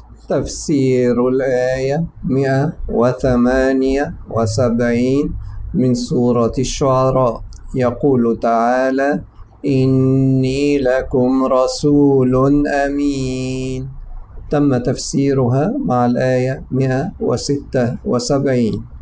تفسير الآية 178 من سورة الشعراء. يقول تعالى: إني لكم رسول أمين. تم تفسيرها مع الآية 176.